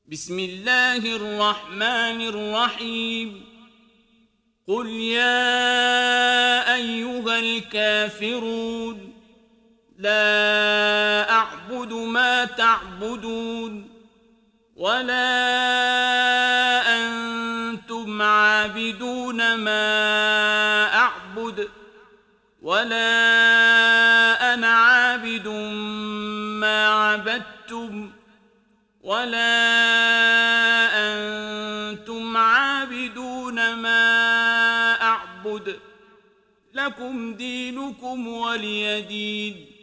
بسم الله الرحمن الرحيم قل يا أيها الكافرون لا أعبد ما تعبدون ولا أنتم عابدون ما أعبد ولا أنا عابد ما عبدتم ولا أنتم عابدون ما أعبد لكم دينكم ولي دين.